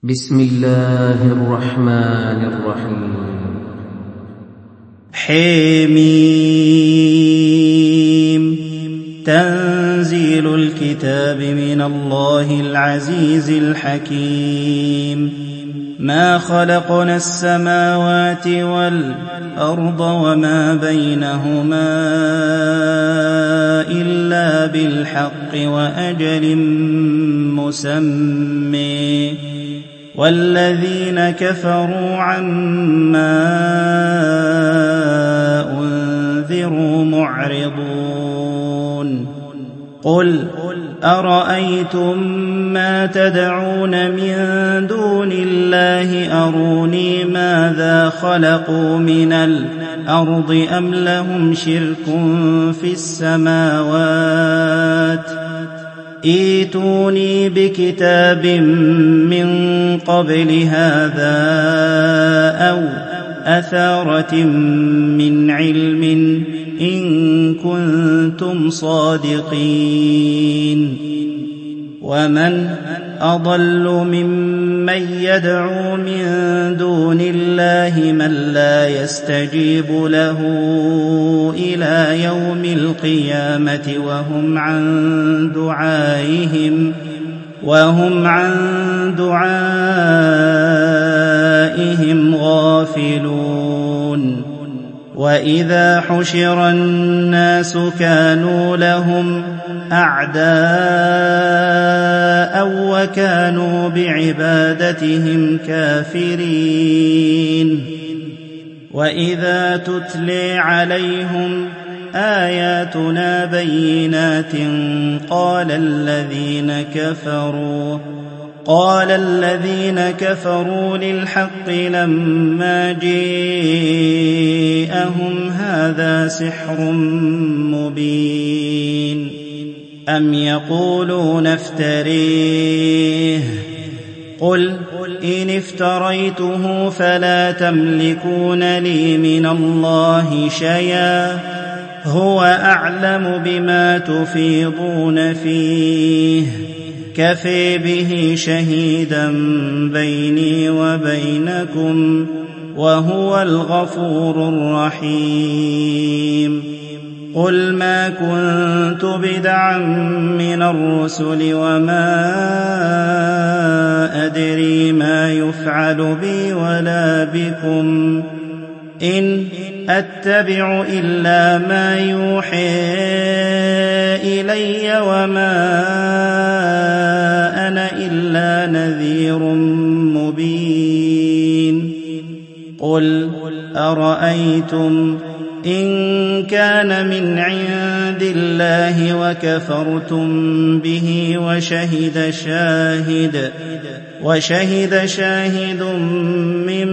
بسم الله الرحمن الرحيم. حميم. تنزيل الكتاب من الله العزيز الحكيم. ما خلقنا السماوات والأرض وما بينهما إلا بالحق وأجل مسمى، والذين كفروا عما أنذروا معرضون. قل أرأيتم ما تدعون من دون الله أروني ماذا خلقوا من الأرض أم لهم شرك في السماوات؟ ائتوني بكتاب من قبل هذا أو أثارة من علم إن كنتم صادقين. ومن أضل ممن يدعو من دون الله من لا يستجيب له إلى يوم القيامة وهم عن دعائهم غافلون. وإذا حشر الناس كانوا لهم أعداء وكانوا بعبادتهم كافرين. وإذا تتلي عليهم آياتنا بينات قال الذين كفروا للحق لما جاءهم هذا سحر مبين. أم يقولون افتريه؟ قل إن افتريته فلا تملكون لي من الله شيئا، هو أعلم بما تفيضون فيه، كفى به شهيدا بيني وبينكم وهو الغفور الرحيم. قل ما كنت بدعا من الرسل وما أدري ما يفعل بي ولا بكم، إن أتبع إلا ما يوحى إلي وما أنا إلا نذير مبين. قل أرأيتم إن كان من عند الله وكفرتم به وشهد شاهد من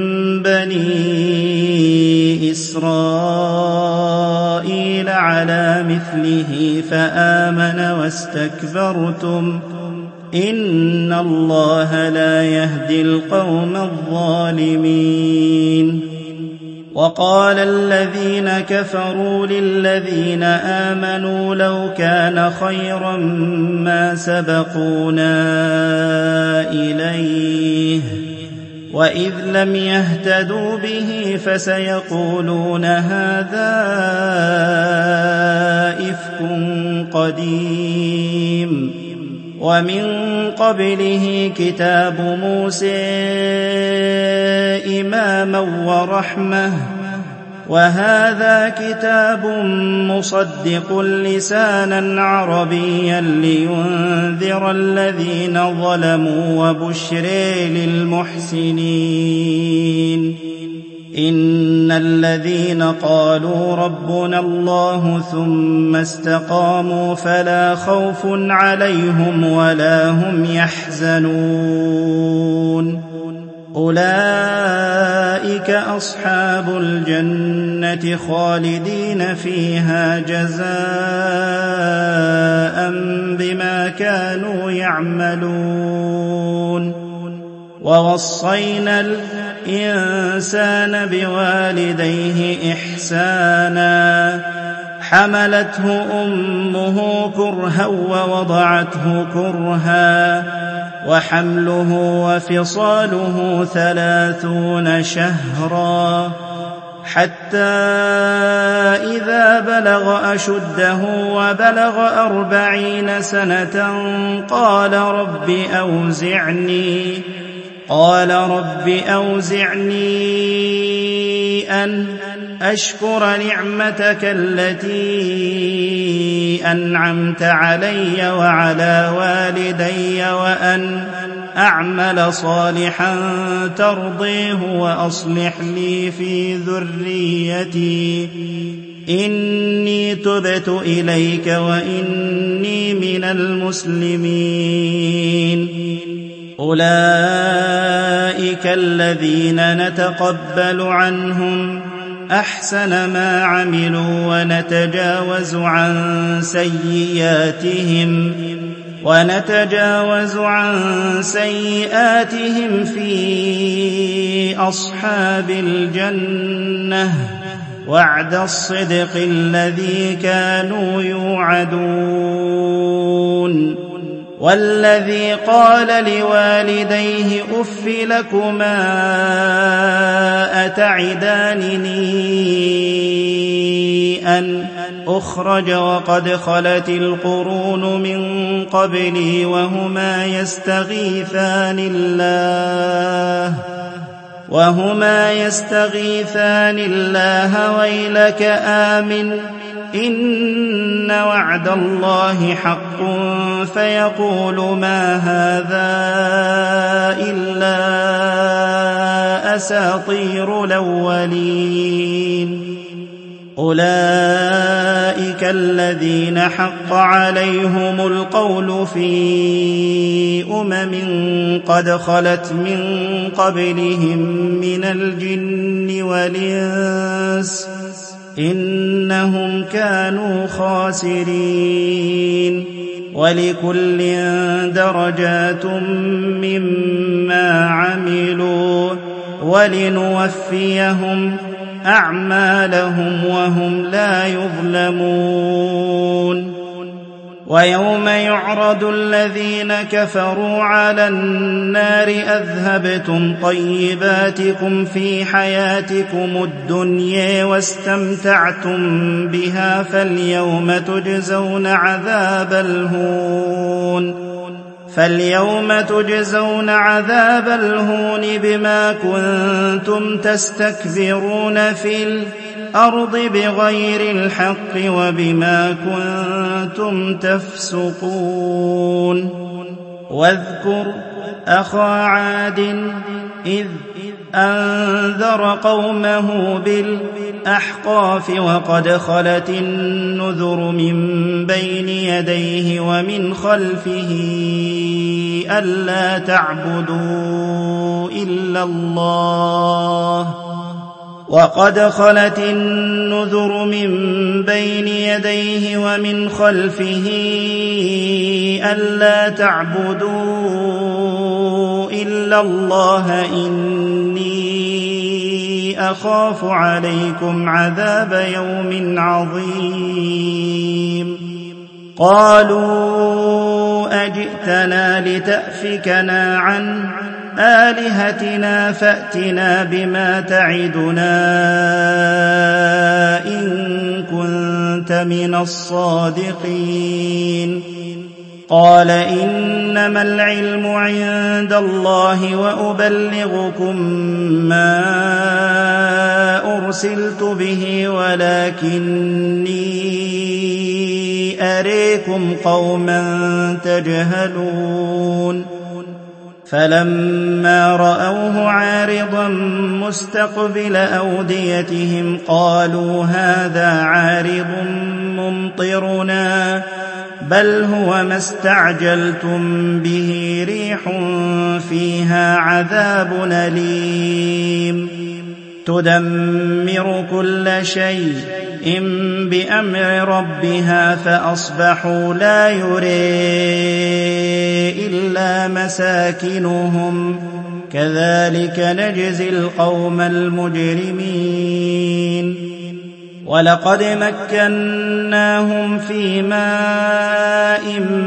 بني إسرائيل على مثله فآمن واستكبرتم، إن الله لا يهدي القوم الظالمين. وقال الذين كفروا للذين آمنوا لو كان خيرا ما سبقونا إليه، وإذ لم يهتدوا به فسيقولون هذا إفك قديم. ومن قبله كتاب موسى إماما ورحمة، وهذا كتاب مصدق لسانا عربيا لينذر الذين ظلموا وبشر للمحسنين. إن الذين قالوا ربنا الله ثم استقاموا فلا خوف عليهم ولا هم يحزنون، أولئك أصحاب الجنة خالدين فيها جزاء بما كانوا يعملون. ووصينا الإنسان بوالديه إحسانا، حملته أمه كرها ووضعته كرها وحمله وفصاله 30 شهرا حتى إذا بلغ أشده وبلغ 40 سنة قال رب أوزعني أن أشكر نعمتك التي أنعمت علي وعلى والدي وأن أعمل صالحا ترضيه وأصلح لي في ذريتي إني تبت إليك وإني من المسلمين. أولئك الذين نتقبل عنهم أحسن ما عملوا ونتجاوز عن سيئاتهم في أصحاب الجنة وعد الصدق الذي كانوا يوعدون. والذي قال لوالديه أف لكما أتعدانني أن أخرج وقد خلت القرون من قبلي وهما يستغيثان الله ويلك آمن إن وعد الله حق فيقول ما هذا إلا أساطير الأولين. أولئك الذين حق عليهم القول في قد خلت من قبلهم من الجن والإنس إنهم كانوا خاسرين. ولكل درجات مما عملوا ولنوفيهم أعمالهم وهم لا يظلمون. ويوم يعرض الذين كفروا على النار أذهبتم طيباتكم في حياتكم الدنيا واستمتعتم بها فاليوم تجزون عذاب الهون بما كنتم تستكبرون في الأرض بغير الحق وبما كنتم تفسقون. واذكر أخا عاد إذ أنذر قومه بالأحقاف وقد خلت النذر من بين يديه ومن خلفه ألا تعبدوا إلا الله وقد خلت النذر من بين يديه ومن خلفه ألا تعبدوا إلا الله إني أخاف عليكم عذاب يوم عظيم. قالوا أجئتنا لتأفكنا عن آلهتنا فأتنا بما تعدنا إن كنت من الصادقين. قال إنما العلم عند الله وأبلغكم ما أرسلت به ولكني أريكم قوما تجهلون. فلما رأوه عارضا مستقبل أوديتهم قالوا هذا عارض ممطرنا بل هو ما استعجلتم به ريح فيها عذاب أليم تدمر كل شيء بأمر ربها فأصبحوا لا يرى إلا مساكنهم كذلك نجزي القوم المجرمين. ولقد مكناهم في ماء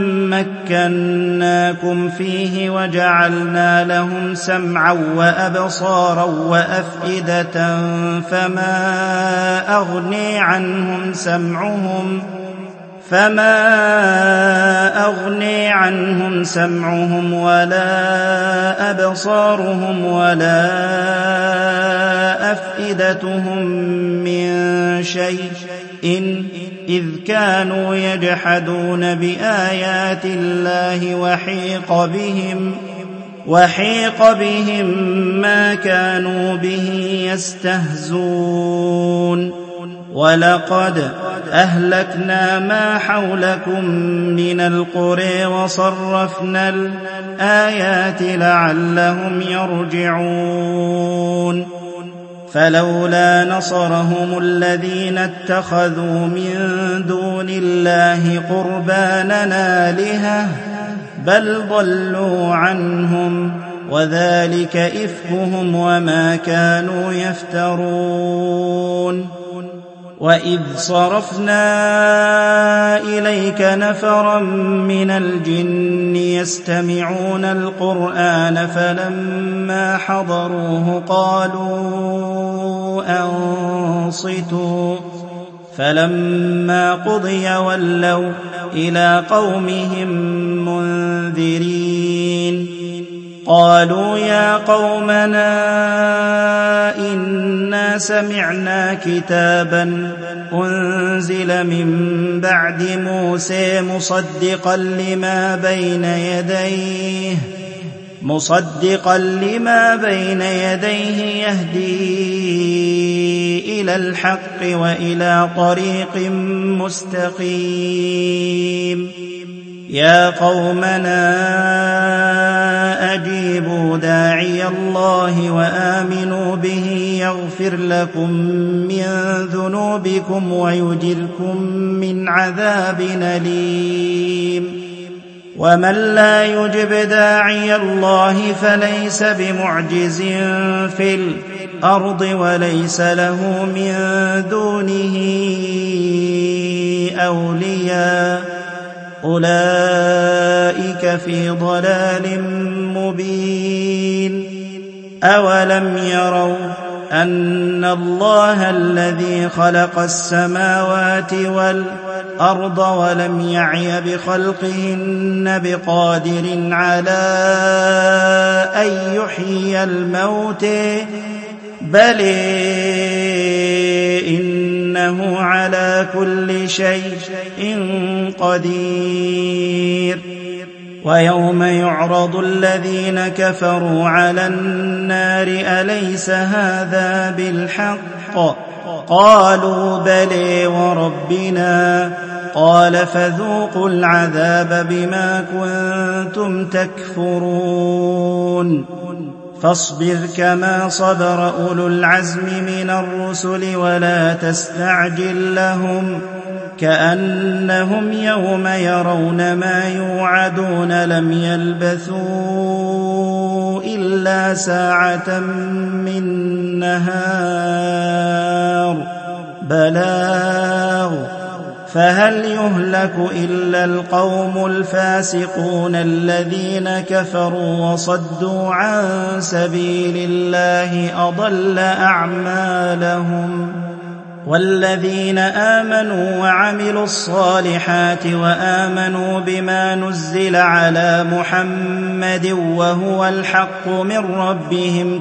مكناكم فيه وجعلنا لهم سمعا وأبصارا وأفئدة فما أغني عنهم سمعهم ولا أبصارهم ولا أفئدتهم من شيء إذ كانوا يجحدون بآيات الله وحيق بهم ما كانوا به يستهزون ولقد أهلكنا ما حولكم من القرى وصرفنا الآيات لعلهم يرجعون فلولا نصرهم الذين اتخذوا من دون الله قربانا آلهة بل ضلوا عنهم وذلك إفكهم وما كانوا يفترون وإذ صرفنا إليك نفرا من الجن يستمعون القرآن فلما حضروه قالوا أنصتوا فلما قضي ولوا إلى قومهم منذرين قالوا يا قومنا إنا سمعنا كتابا أنزل من بعد موسى مصدقا لما بين يديه يهدي إلى الحق وإلى طريق مستقيم يا قومنا أجيبوا داعي الله وآمنوا به يغفر لكم من ذنوبكم ويجركم من عذاب أليم ومن لا يجب داعي الله فليس بمعجز في الأرض وليس له من دونه أولياء أولئك في ضلال مبين أولم يروا أن الله الذي خلق السماوات والأرض ولم يعي بخلقهن بقادر على أن يحيي الموت بل إنه على كل شيء قدير ويوم يعرض الذين كفروا على النار أليس هذا بالحق قالوا بلى وربنا قال فذوقوا العذاب بما كنتم تكفرون فاصبر كما صبر أولو العزم من الرسل ولا تستعجل لهم كأنهم يوم يرون ما يوعدون لم يلبثوا إلا ساعة من نهار بلاغ فهل يهلك إلا القوم الفاسقون الذين كفروا وصدوا عن سبيل الله أضل أعمالهم والذين آمنوا وعملوا الصالحات وآمنوا بما نزل على محمد وهو الحق من ربهم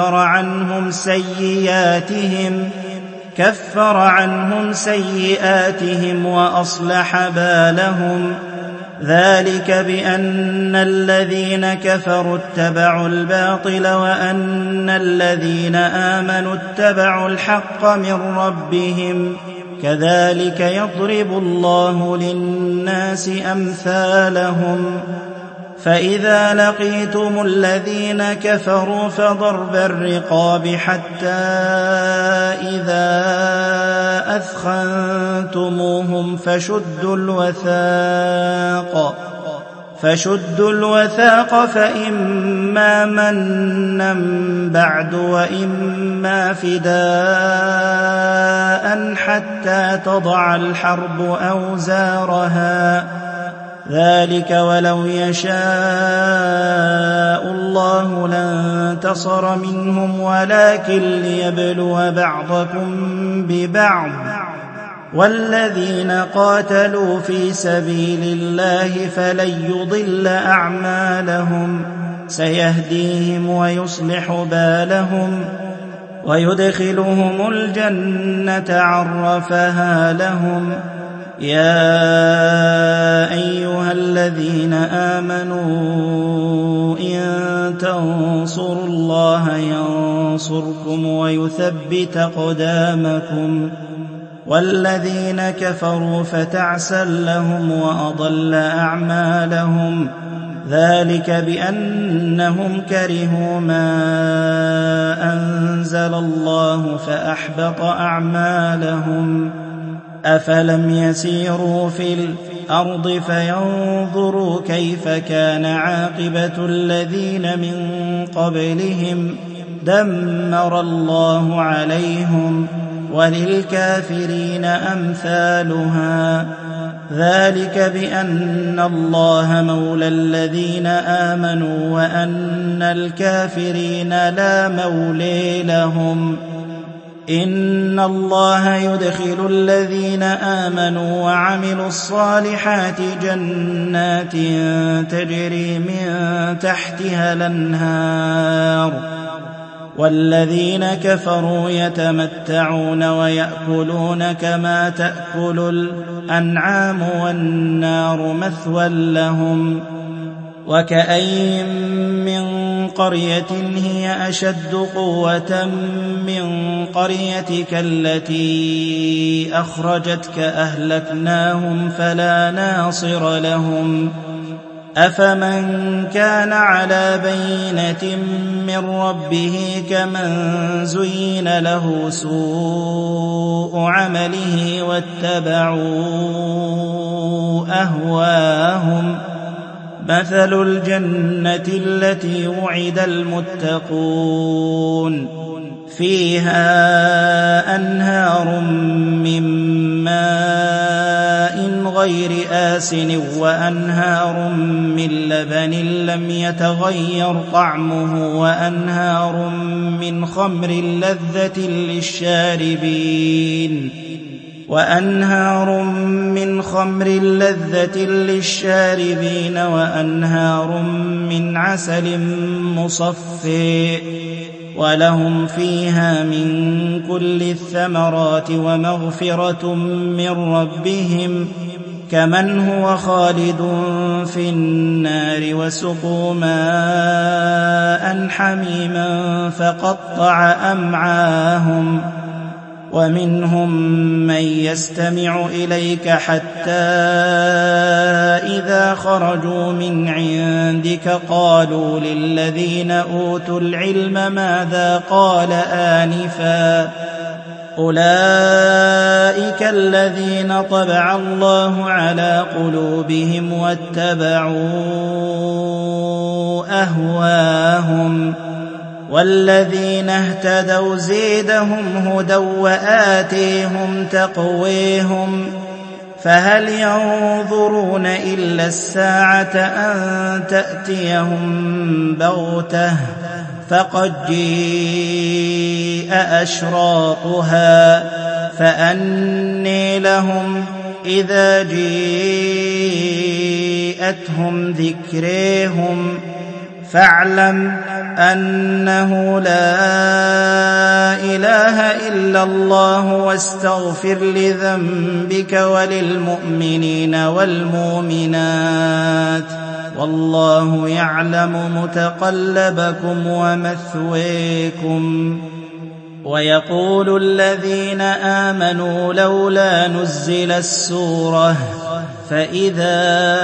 كفر عنهم سيئاتهم وأصلح بالهم ذلك بأن الذين كفروا اتبعوا الباطل وأن الذين آمنوا اتبعوا الحق من ربهم كذلك يضرب الله للناس أمثالهم فإذا لقيتم الذين كفروا فضرب الرقاب حتى إذا أثخنتموهم فشدوا الوثاق فإما منا بعد وإما فداء حتى تضع الحرب أوزارها، ذلك ولو يشاء الله لانتصر منهم ولكن ليبلو بعضكم ببعض، والذين قاتلوا في سبيل الله فلن يضل أعمالهم، سيهديهم ويصلح بالهم ويدخلهم الجنة عرفها لهم. يا أيها الذين آمنوا إن تنصروا الله ينصركم ويثبت أقدامكم، والذين كفروا فتعسا لهم وأضل أعمالهم، ذلك بأنهم كرهوا ما أنزل الله فأحبط أعمالهم. أفلم يسيروا في الأرض فينظروا كيف كان عاقبة الذين من قبلهم، دمر الله عليهم وللكافرين أمثالها، ذلك بأن الله مولى الذين آمنوا وأن الكافرين لا مولي لهم. إن الله يدخل الذين آمنوا وعملوا الصالحات جنات تجري من تحتها الأنهار، والذين كفروا يتمتعون ويأكلون كما تأكل الأنعام والنار مثوى لهم. وكأين من قرية هي أشد قوة من قريتك التي أخرجتك أهلكناهم فلا ناصر لهم. أفمن كان على بينة من ربه كمن زين له سوء عمله واتبعوا أهواهم، مثل الجنة التي وعد المتقون فيها أنهار من ماء غير آسن وأنهار من لبن لم يتغير طعمه وأنهار من خمر لذة للشاربين وأنهار من عسل مصفى، ولهم فيها من كل الثمرات ومغفرة من ربهم، كمن هو خالد في النار وسقوا ماء حميما فقطع أمعاهم. ومنهم من يستمع إليك حتى إذا خرجوا من عندك قالوا للذين أوتوا العلم ماذا قال آنفا، أولئك الذين طبع الله على قلوبهم واتبعوا أهواهم، والذين اهتدوا زيدهم هدى وآتيهم تقويهم، فهل ينظرون إلا الساعة أن تأتيهم بغتة فقد جيء أشراطها، فأني لهم إذا جيءتهم ذكريهم، فاعلم أنه لا إله إلا الله واستغفر لذنبك وللمؤمنين والمؤمنات، والله يعلم متقلبكم ومثويكم. ويقول الذين آمنوا لولا نزل السورة، فإذا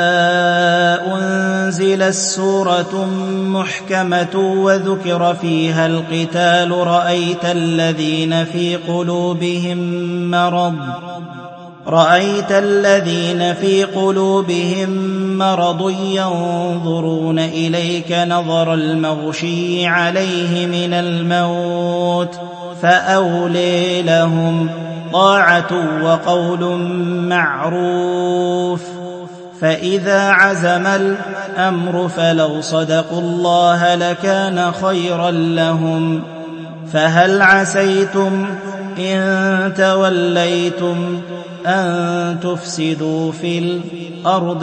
أنزلت سورة محكمة وذكر فيها القتال رأيت الذين في قلوبهم مرض رأيت الذين في قلوبهم مرض ينظرون إليك نظر المغشي عليه من الموت فأولي لهم طاعة وقول معروف. فإذا عزم الأمر فلو صدقوا الله لكان خيرا لهم. فهل عسيتم إن توليتم أن تفسدوا في الأرض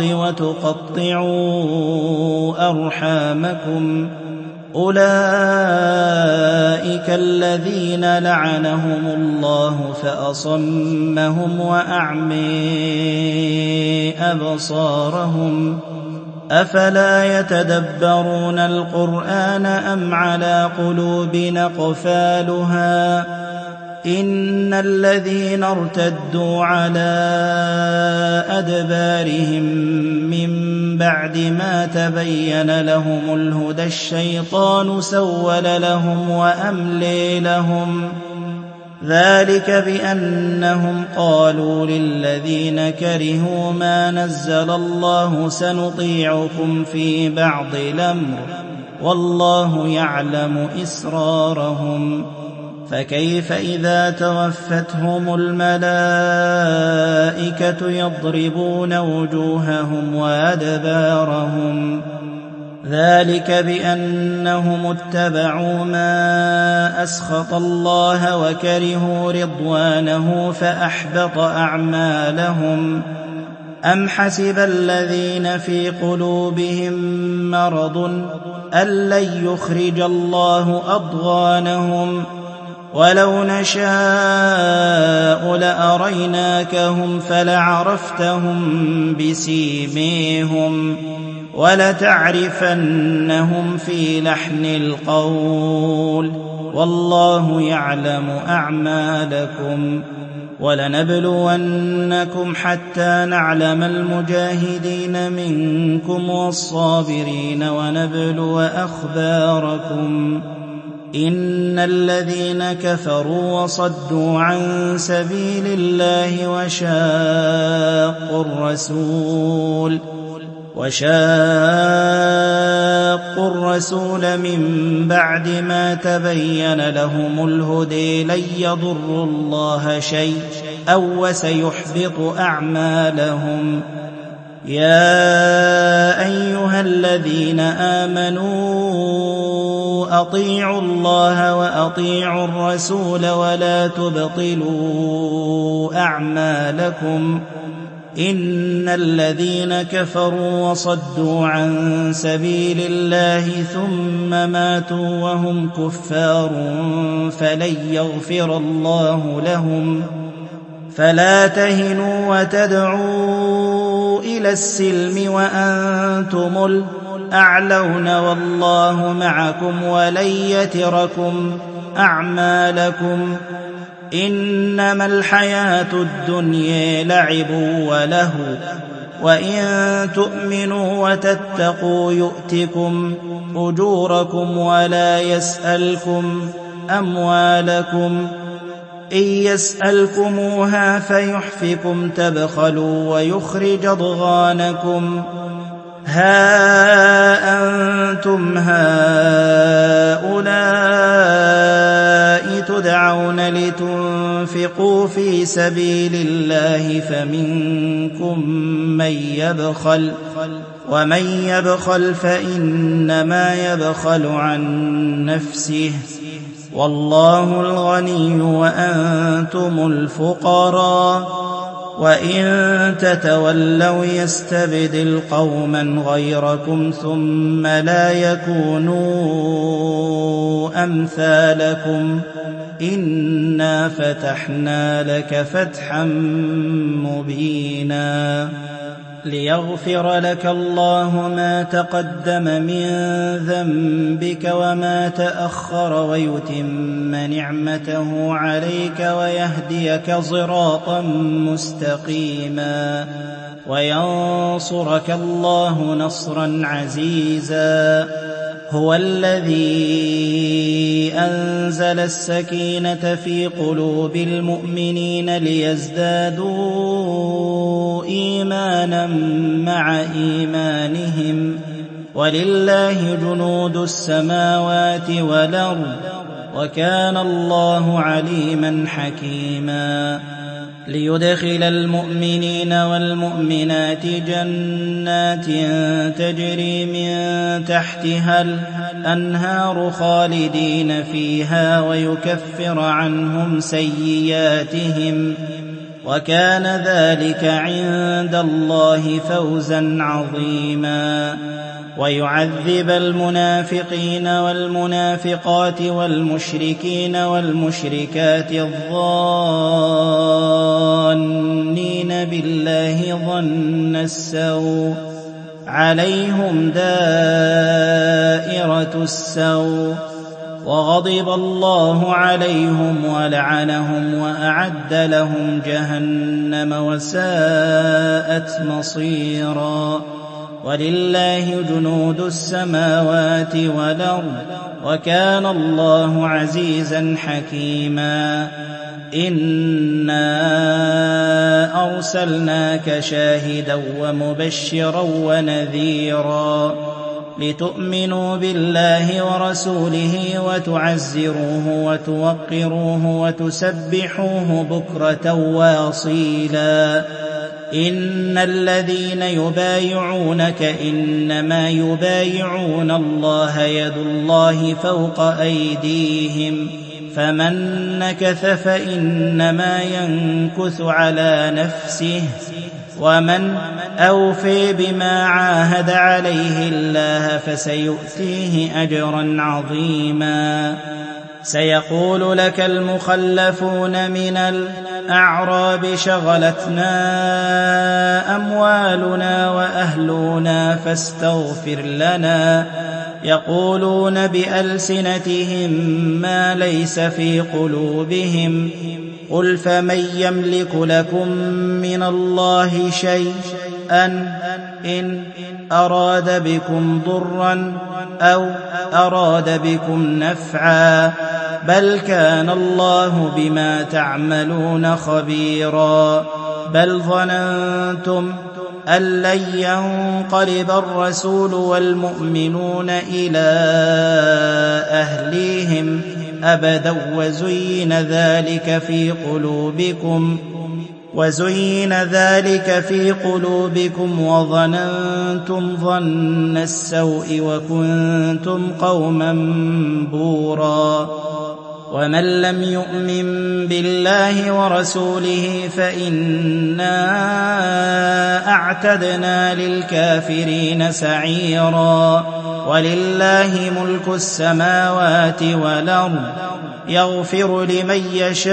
وتقطعوا أرحامكم؟ أولئك الذين لعنهم الله فأصمهم وأعمي أبصارهم. أفلا يتدبرون القرآن أم على قلوب أقفالها؟ إن الذين ارتدوا على أدبارهم من بعد ما تبين لهم الهدى الشيطان سول لهم وأملي لهم. ذلك بأنهم قالوا للذين كرهوا ما نزل الله سنطيعكم في بعض الأمر والله يعلم إسرارهم. فكيف إذا توفتهم الملائكة يضربون وجوههم وأدبارهم؟ ذلك بأنهم اتبعوا ما أسخط الله وكرهوا رضوانه فأحبط أعمالهم. أم حسب الذين في قلوبهم مرض أن لن يخرج الله أضغانهم؟ ولو نشاء لأريناكهم فلعرفتهم بسيميهم ولتعرفنهم في لحن القول والله يعلم أعمالكم. ولنبلونكم حتى نعلم المجاهدين منكم والصابرين ونبلو أخباركم. إن الذين كفروا وصدوا عن سبيل الله وشاقوا الرسول من بعد ما تبين لهم الهدى لن يضروا الله شيئا وسيحبط أعمالهم. يا أيها الذين آمنوا أطيعوا الله وأطيعوا الرسول ولا تبطلوا أعمالكم. إن الذين كفروا وصدوا عن سبيل الله ثم ماتوا وهم كفار فلن يغفر الله لهم. فلا تهنوا وتدعوا إلى السلم وأنتم الأعلون والله معكم ولن يتركم أعمالكم. إنما الحياة الدنيا لعب ولهو وإن تؤمنوا وتتقوا يؤتكم أجوركم ولا يسألكم أموالكم. إن يسألكموها فيحفكم تبخلوا ويخرج أضغانكم. ها أنتم هؤلاء تدعون لتنفقوا في سبيل الله فمنكم من يبخل ومن يبخل فإنما يبخل عن نفسه والله الغني وأنتم الفقراء. وإن تتولوا يستبدل قوما غيركم ثم لا يكونوا أمثالكم. إنا فتحنا لك فتحا مبينا ليغفر لك الله ما تقدم من ذنبك وما تأخر ويتم نعمته عليك ويهديك صراطا مستقيما وينصرك الله نصرا عزيزا. هو الذي أنزل السكينة في قلوب المؤمنين ليزدادوا إيمانا مع إيمانهم ولله جنود السماوات والأرض وكان الله عليما حكيما ليدخل المؤمنين والمؤمنات جنات تجري من تحتها الأنهار خالدين فيها ويكفر عنهم سيئاتهم وكان ذلك عند الله فوزا عظيما ويعذب المنافقين والمنافقات والمشركين والمشركات الظانين بالله ظن السوء عليهم دائرة السوء وغضب الله عليهم ولعنهم وأعد لهم جهنم وساءت مصيرا ولله جنود السماوات والأرض وكان الله عزيزا حكيما إنا أرسلناك شاهدا ومبشرا ونذيرا لتؤمنوا بالله ورسوله وتعزروه وتوقروه وتسبحوه بكرة واصيلا إن الذين يبايعونك إنما يبايعون الله يد الله فوق أيديهم فمن نكث فإنما ينكث على نفسه ومن أوفي بما عاهد عليه الله فسيؤتيه أجرا عظيما سيقول لك المخلفون من الأعراب شغلتنا أموالنا وأهلنا فاستغفر لنا يقولون بألسنتهم ما ليس في قلوبهم قل فمن يملك لكم من الله شيئا إن أراد بكم ضرا أو أراد بكم نفعا بل كان الله بما تعملون خبيرا بل ظننتم أن لن ينقلب الرسول والمؤمنون إلى أهليهم أبدا وزين ذلك في قلوبكم وظننتم ظن السوء وكنتم قوما بورا ومن لم يؤمن بالله ورسوله فإنا أعتدنا للكافرين سعيرا ولله ملك السماوات والأرض يغفر لمن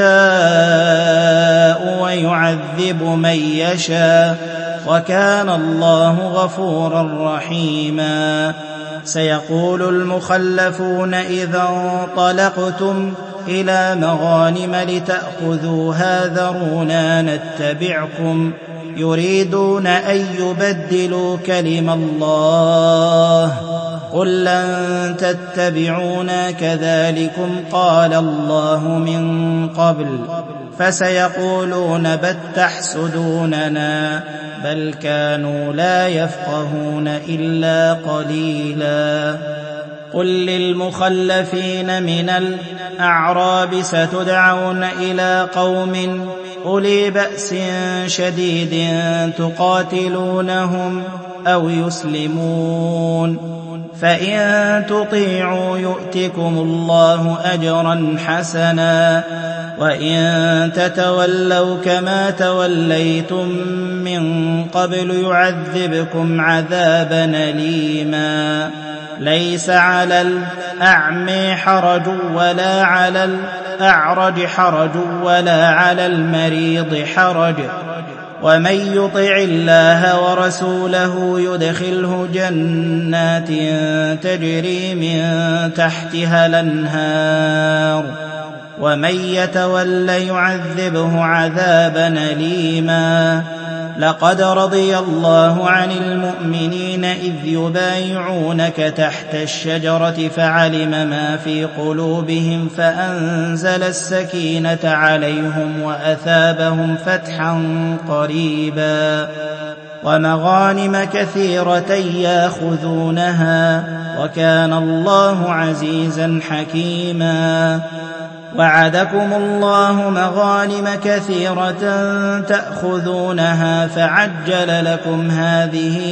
يشاء ويعذب من يشاء وكان الله غفورا رحيما سيقول المخلفون إذا انطلقتم إلى مغانم لتأخذوها ذرونا نتبعكم يريدون أن يبدلوا كلم الله قل لن تتبعونا كذلكم قال الله من قبل فسيقولون بل تحسدوننا بل كانوا لا يفقهون إلا قليلا قل للمخلفين من الأعراب ستدعون إلى قوم أولي بأس شديد تقاتلونهم أو يسلمون فإن تطيعوا يؤتكم الله أجرا حسنا وإن تتولوا كما توليتم من قبل يعذبكم عذابا أليما ليس على الأعمى حرج ولا على الأعرج حرج ولا على المريض حرج ومن يطع الله ورسوله يدخله جنات تجري من تحتها الأنهار ومن يتول يعذبه عذابا أليما لقد رضي الله عن المؤمنين إذ يبايعونك تحت الشجرة فعلم ما في قلوبهم فأنزل السكينة عليهم وأثابهم فتحا قريبا ومغانم كثيرة ياخذونها وكان الله عزيزا حكيما. وعدكم الله مغانم كثيرة تأخذونها فعجل لكم هذه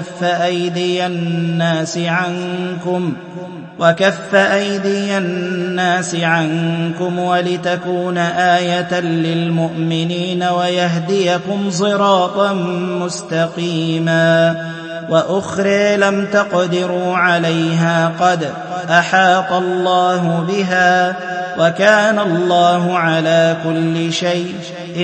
وكف أيدي الناس عنكم ولتكون آية للمؤمنين ويهديكم صراطا مستقيما. وأخرى لم تقدروا عليها قد أحاط الله بها وكان الله على كل شيء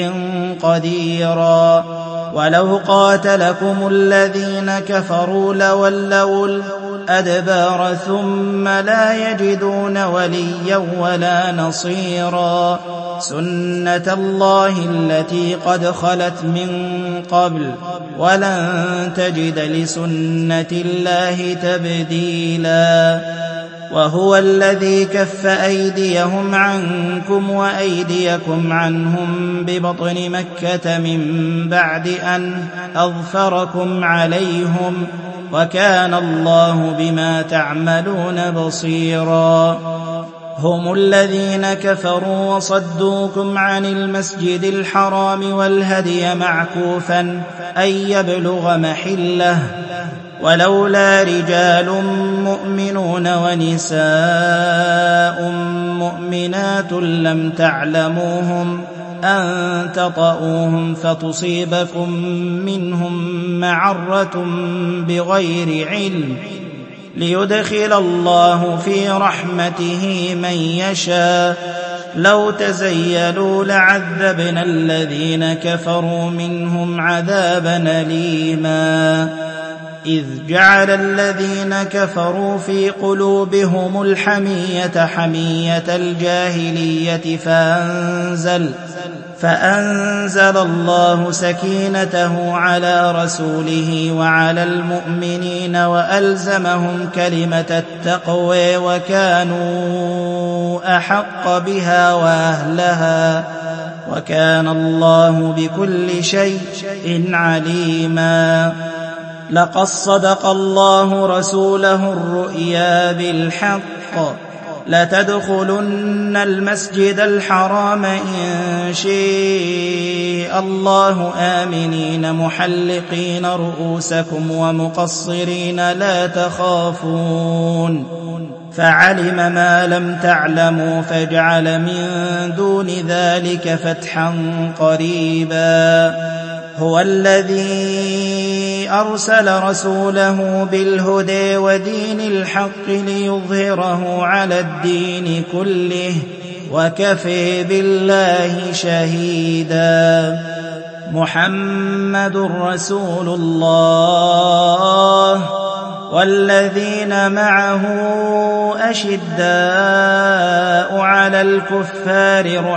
قديرا. ولو قاتلكم الذين كفروا لولوا الأدبار ثم لا يجدون وليا ولا نصيرا. سنة الله التي قد خلت من قبل ولن تجد لسنة الله تبديلا. وهو الذي كف أيديهم عنكم وأيديكم عنهم ببطن مكة من بعد أن أظفركم عليهم وكان الله بما تعملون بصيرا. هم الذين كفروا وصدوكم عن المسجد الحرام والهدي معكوفا أن يبلغ محله ولولا رجال مؤمنون ونساء مؤمنات لم تعلموهم أن تطؤوهم فتصيبكم منهم معرة بغير علم ليدخل الله في رحمته من يشاء. لو تزيلوا لعذبنا الذين كفروا منهم عذابا أليما. إذ جعل الذين كفروا في قلوبهم الحمية حمية الجاهلية فأنزل الله سكينته على رسوله وعلى المؤمنين وألزمهم كلمة التقوى وكانوا أحق بها وأهلها وكان الله بكل شيء عليما. لقد صدق الله رسوله الرؤيا بالحق لتدخلن المسجد الحرام إن شاء الله آمنين محلقين رؤوسكم ومقصرين لا تخافون فعلم ما لم تعلموا فجعل من دون ذلك فتحا قريبا. هو الذي أرسل رسوله بالهدى ودين الحق ليظهره على الدين كله وكفى بالله شهيدا. محمد رسول الله والذين معه أشداء على الكفار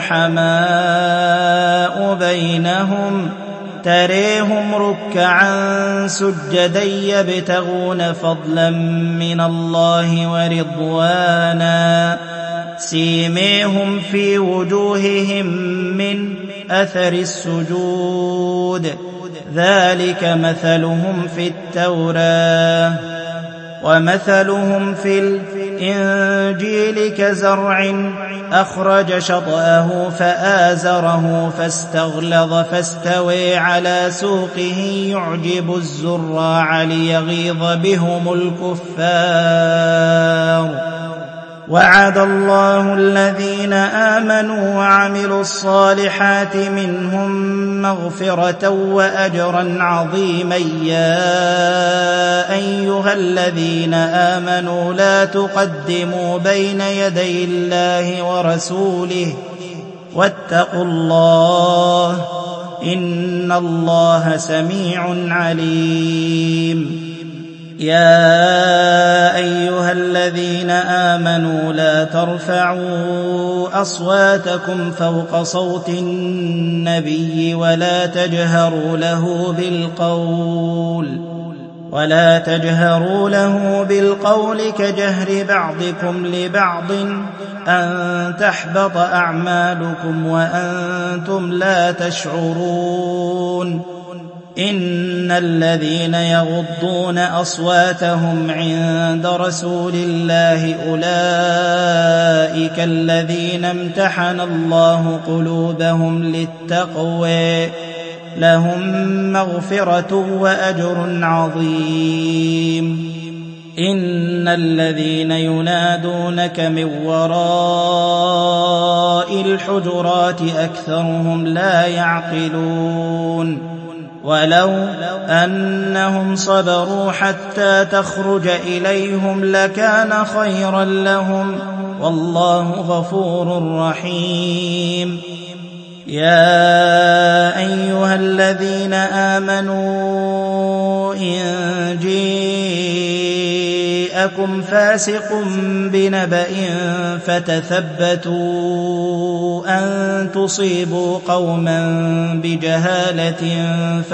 رحماء بينهم تريهم ركعا سجدا يبتغون فضلا من الله ورضوانا سيميهم في وجوههم من أثر السجود ذلك مثلهم في التوراة ومثلهم في الإنجيل كزرع أخرج شطأه فآزره فاستغلظ فاستوى على سوقه يعجب الزراع ليغيظ بهم الكفار. وعد الله الذين آمنوا وعملوا الصالحات منهم مغفرة وأجرا عظيما. يا أيها الذين آمنوا لا تقدموا بين يدي الله ورسوله واتقوا الله إن الله سميع عليم. يا أيها الذين آمنوا لا ترفعوا أصواتكم فوق صوت النبي ولا تجهروا له بالقول كجهر بعضكم لبعض أن تحبط أعمالكم وأنتم لا تشعرون إن الذين يغضون أصواتهم عند رسول الله أولئك الذين امتحن الله قلوبهم للتقوى لهم مغفرة وأجر عظيم إن الذين ينادونك من وراء الحجرات أكثرهم لا يعقلون ولو أنهم صبروا حتى تخرج إليهم لكان خيرا لهم والله غفور رحيم يا أيها الذين آمنوا إن جاءكم فاسق بنبأ فتثبتوا أن تصيبوا قوما بجهالة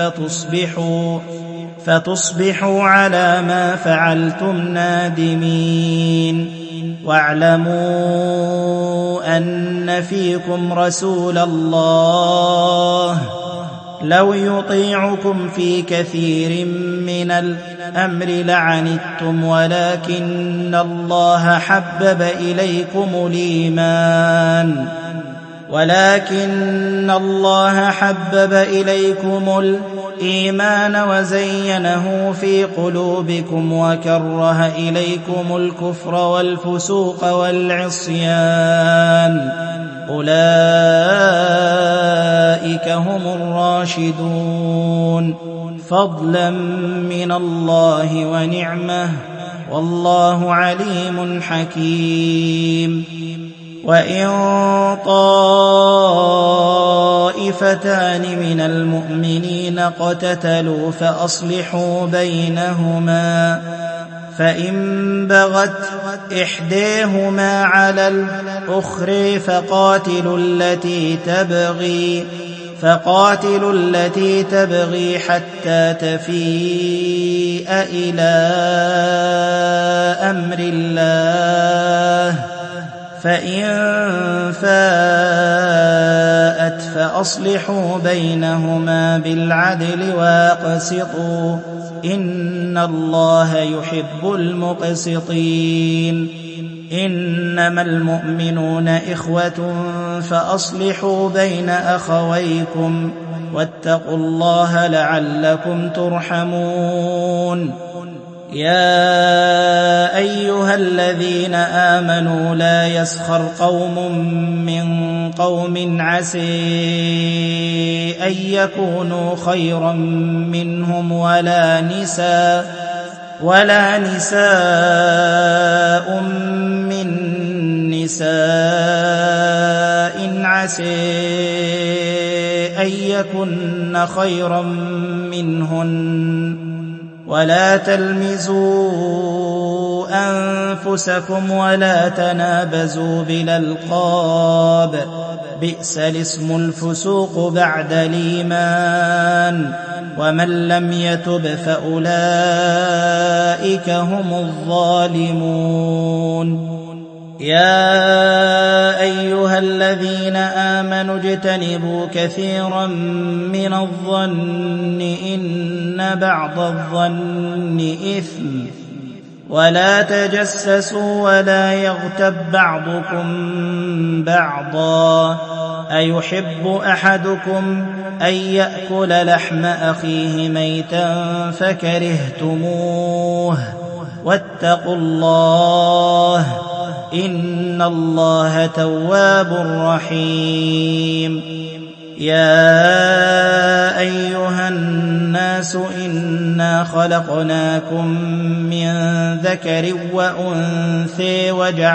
فتصبحوا على ما فعلتم نادمين واعلموا أن فيكم رسول الله لو يطيعكم في كثير من الأمر لعنتم ولكن الله حبب إليكم الإيمان وزينه في قلوبكم وكره إليكم الكفر والفسوق والعصيان أولئك هم الراشدون فضلا من الله ونعمه والله عليم حكيم وإن طائفتان من المؤمنين اقتتلوا فأصلحوا بينهما فإن بغت إحداهما على الأخرى فقاتلوا التي تبغي حتى تفيء إلى أمر الله فإن فاءت فأصلحوا بينهما بالعدل واقسطوا إن الله يحب المقسطين إنما المؤمنون إخوة فأصلحوا بين أخويكم واتقوا الله لعلكم ترحمون يا أيها الذين آمنوا لا يسخر قوم من قوم عسى أن يكونوا خيرا منهم ولا نساء من نساء عسى أن يكن خيرا منهن ولا تلمزوا أنفسكم ولا تنابزوا بالألقاب بئس الاسم الفسوق بعد الإيمان ومن لم يتب فأولئك هم الظالمون يا أيها الذين آمنوا اجتنبوا كثيرا من الظن إن بعض الظن إثم ولا تجسسوا ولا يغتب بعضكم بعضا أيحب أحدكم أن يأكل لحم أخيه ميتا فكرهتموه واتقوا الله إن الله تواب رحيم يا أيها الناس إنا خلقناكم من ذكر وأنثى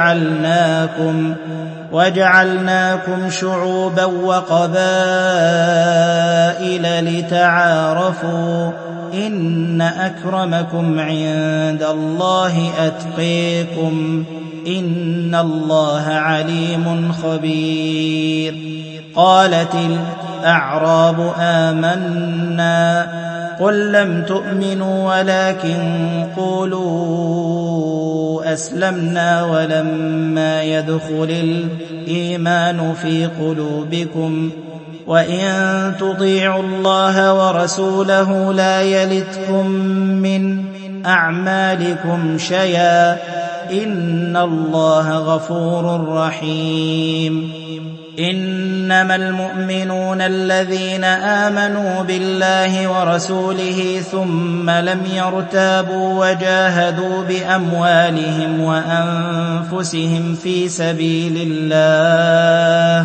وجعلناكم شعوبا وقبائل لتعارفوا إن أكرمكم عند الله أتقيكم إن الله عليم خبير. قالت الأعراب آمنا قل لم تؤمنوا ولكن قولوا أسلمنا ولما يدخل الإيمان في قلوبكم وإن تطيعوا الله ورسوله لا يلتكم من أعمالكم شيئا إن الله غفور رحيم. إنما المؤمنون الذين آمنوا بالله ورسوله ثم لم يرتابوا وجاهدوا بأموالهم وأنفسهم في سبيل الله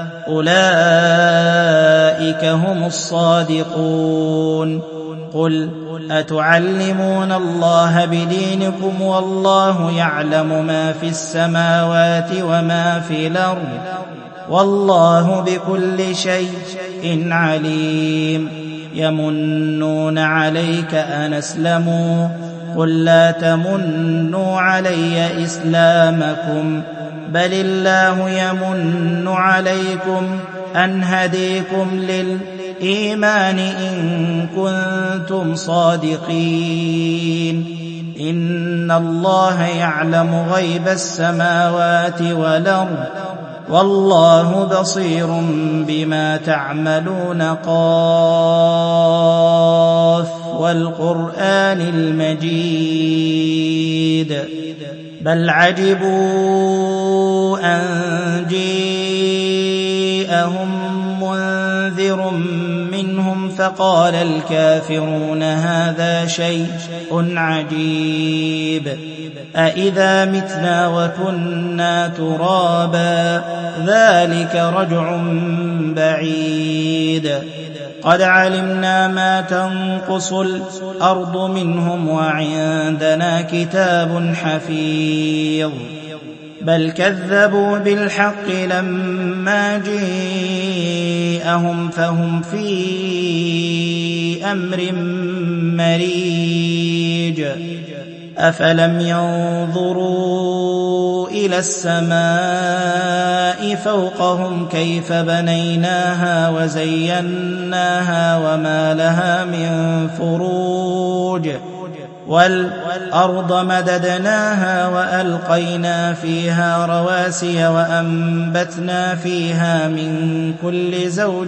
أولئك هم الصادقون. قل أتعلمون الله بدينكم والله يعلم ما في السماوات وما في الأرض والله بكل شيء عليم. يمنون عليك أن أسلموا قل لا تمنوا علي إسلامكم بل الله يمن عليكم أن هديكم للإيمان إن كنتم صادقين. إن الله يعلم غيب السماوات والأرض والله بصير بما تعملون. قاف والقرآن المجيد بل عجبوا أن جاءهم منذر منهم فقال الكافرون هذا شيء عجيب أإذا متنا وكنا ترابا ذلك رجع بعيد. قد علمنا ما تنقص الأرض منهم وعندنا كتاب حفيظ. بل كذبوا بالحق لما جاءهم فهم في أمر مريج. أفلم ينظروا إلى السماء فوقهم كيف بنيناها وزيناها وما لها من فروج والأرض مددناها وألقينا فيها رواسي وأنبتنا فيها من كل زوج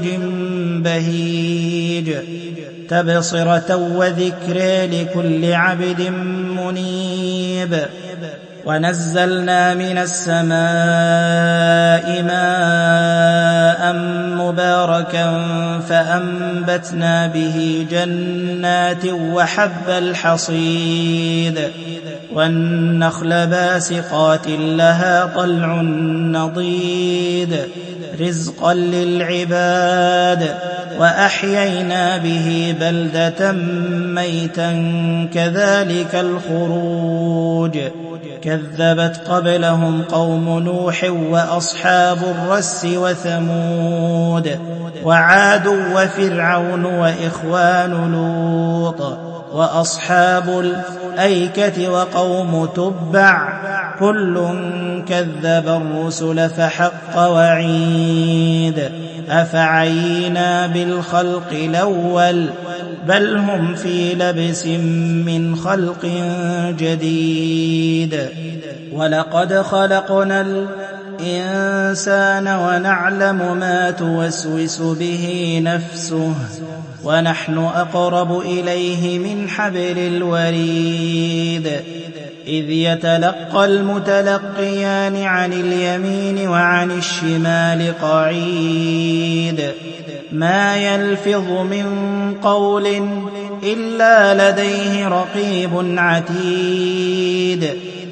بهيج تبصرة وذكر لكل عبد منيب. ونزلنا من السماء ماء مباركا فأنبتنا به جنات وحب الحصيد والنخل باسقات لها طلع نضيد رزقا للعباد وأحيينا به بلدة ميتا كذلك الخروج. كذبت قبلهم قوم نوح وأصحاب الرس وثمود وعاد وفرعون وإخوان لوط وأصحاب الأيكة وقوم تبع كل كذب الرسل فحق وعيد. أفعينا بالخلق الأول بل هم في لبس من خلق جديد. ولقد خلقنا الإنسان ونعلم ما توسوس به نفسه ونحن أقرب إليه من حبل الوريد. إذ يتلقى المتلقيان عن اليمين وعن الشمال قعيد ما يلفظ من قول إلا لديه رقيب عتيد.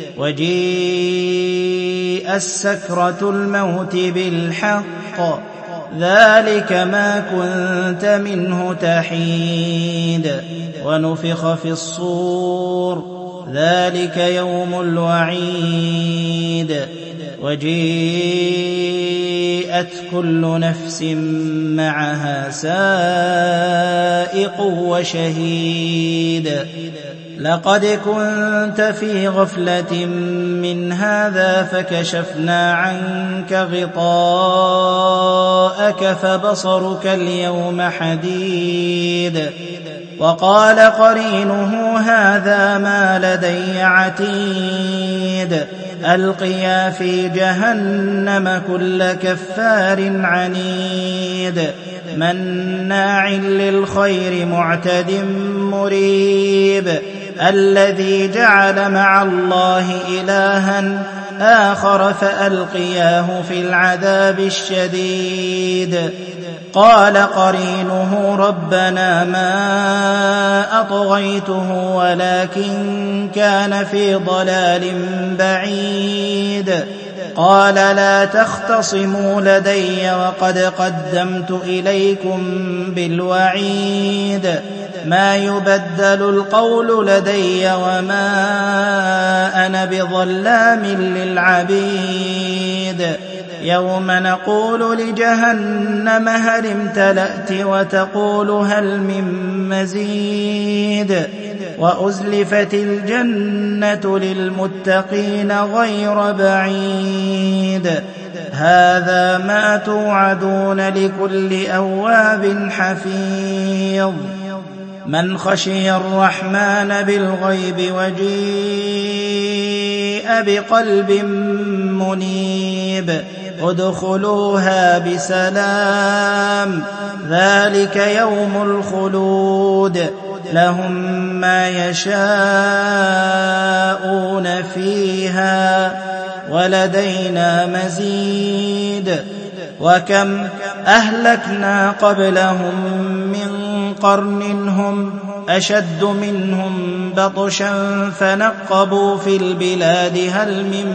وجيء السكرة الموت بالحق ذلك ما كنت منه تحيد. ونفخ في الصور ذلك يوم الوعيد. وجيءت كل نفس معها سائق وشهيد لقد كنت في غفلة من هذا فكشفنا عنك غطاءك فبصرك اليوم حديد وقال قرينه هذا ما لدي عتيد ألقيا في جهنم كل كفار عنيد مناع للخير معتد مريب الذي جعل مع الله إلها آخر فألقياه في العذاب الشديد قال قرينه ربنا ما أطغيته ولكن كان في ضلال بعيد قال لا تختصموا لدي وقد قدمت إليكم بالوعيد ما يبدل القول لدي وما أنا بظلام للعبيد يوم نقول لجهنم هل امتلأت وتقول هل من مزيد وأزلفت الجنة للمتقين غير بعيد هذا ما توعدون لكل أواب حفيظ من خشي الرحمن بالغيب وجيء بقلب منيب ادخلوها بسلام ذلك يوم الخلود لهم ما يشاءون فيها ولدينا مزيد وكم أهلكنا قبلهم من قرن هم أشد منهم بطشا فنقبوا في البلاد هل من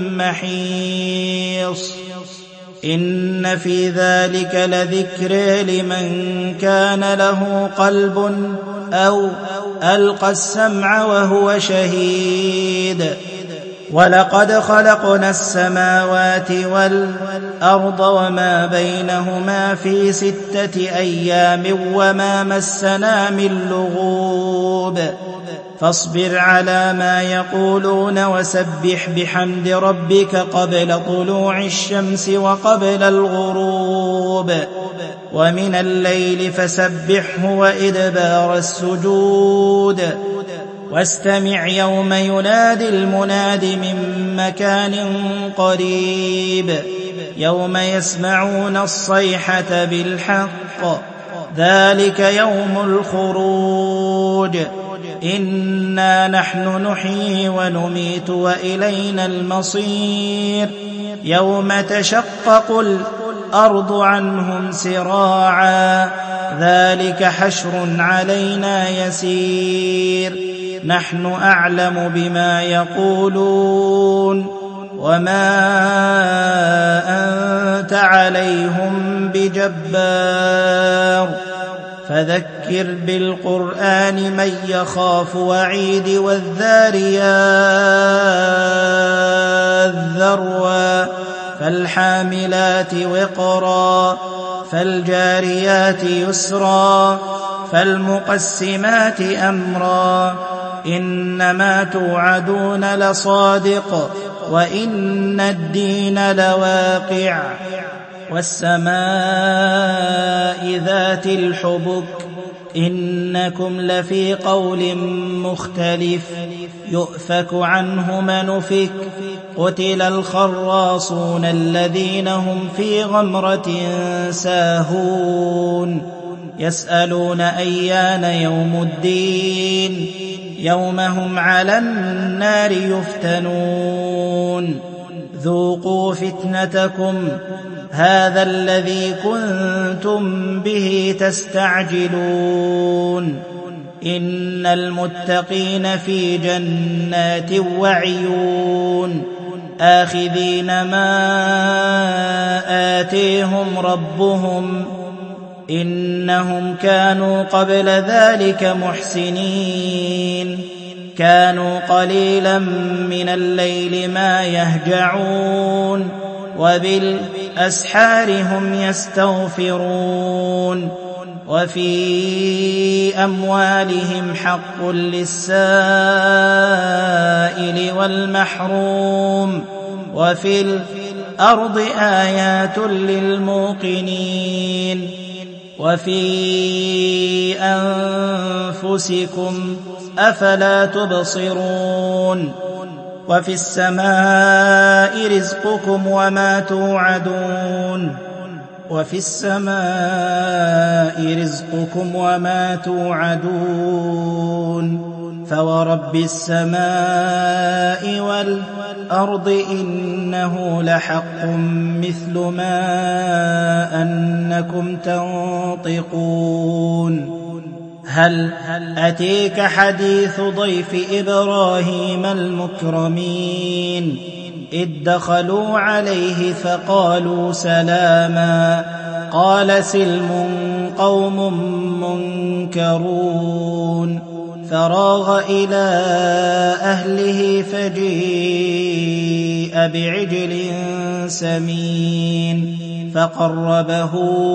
محيص إن في ذلك لذكر لمن كان له قلب أو ألقى السمع وهو شهيد ولقد خلقنا السماوات والأرض وما بينهما في 6 أيام وما مسنا من لغوب فاصبر على ما يقولون وسبح بحمد ربك قبل طلوع الشمس وقبل الغروب ومن الليل فسبحه وإدبار السجود واستمع يوم ينادي المناد من مكان قريب يوم يسمعون الصيحة بالحق ذلك يوم الخروج إنا نحن نحيي ونميت وإلينا المصير يوم تشقق الأرض عنهم سراعا ذلك حشر علينا يسير نحن أعلم بما يقولون وما أنت عليهم بجبار فذكر بالقرآن من يخاف وعيد والذاريات ذروا فالحاملات وقرا فالجاريات يسرا فالمقسمات أمرا إنما توعدون لصادق وإن الدين لواقع والسماء ذات الحبك إنكم لفي قول مختلف يؤفك عنه من أفك قتل الخراصون الذين هم في غمرة ساهون يسألون أيان يوم الدين يوم هم على النار يفتنون ذوقوا فتنتكم هذا الذي كنتم به تستعجلون إن المتقين في جنات وعيون آخذين ما آتيهم ربهم إنهم كانوا قبل ذلك محسنين كانوا قليلا من الليل ما يهجعون وبالأسحار هم يستغفرون وفي أموالهم حق للسائل والمحروم وفي الأرض آيات للموقنين وفي أنفسكم أفلا تبصرون وفي السماء رزقكم وما توعدون وفي السماء رزقكم وما توعدون فورب السماء والأرض إنه لحق مثل ما أنكم تنطقون هل أتيك حديث ضيف إبراهيم المكرمين إذ دخلوا عليه فقالوا سلاما قال سلم قوم منكرون فراغ إلى أهله فجيء بعجل سمين فقربه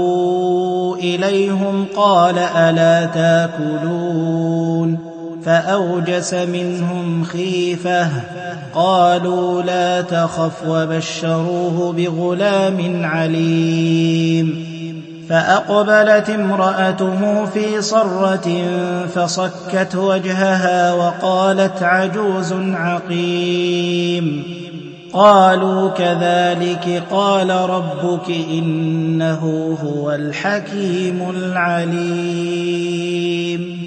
إليهم قال ألا تاكلون فأوجس منهم خيفة قالوا لا تخف وبشروه بغلام عليم فأقبلت امرأته في صرة فصكت وجهها وقالت عجوز عقيم قالوا كذلك قال ربك إنه هو الحكيم العليم